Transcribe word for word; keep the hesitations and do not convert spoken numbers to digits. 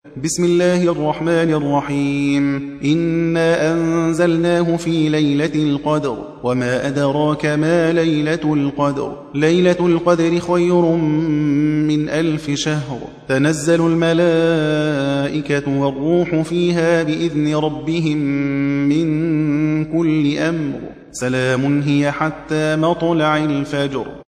بسم الله الرحمن الرحيم إنا أنزلناه في ليلة القدر وما أدراك ما ليلة القدر ليلة القدر خير من ألف شهر تنزل الملائكة والروح فيها بإذن ربهم من كل أمر سلام هي حتى مطلع الفجر.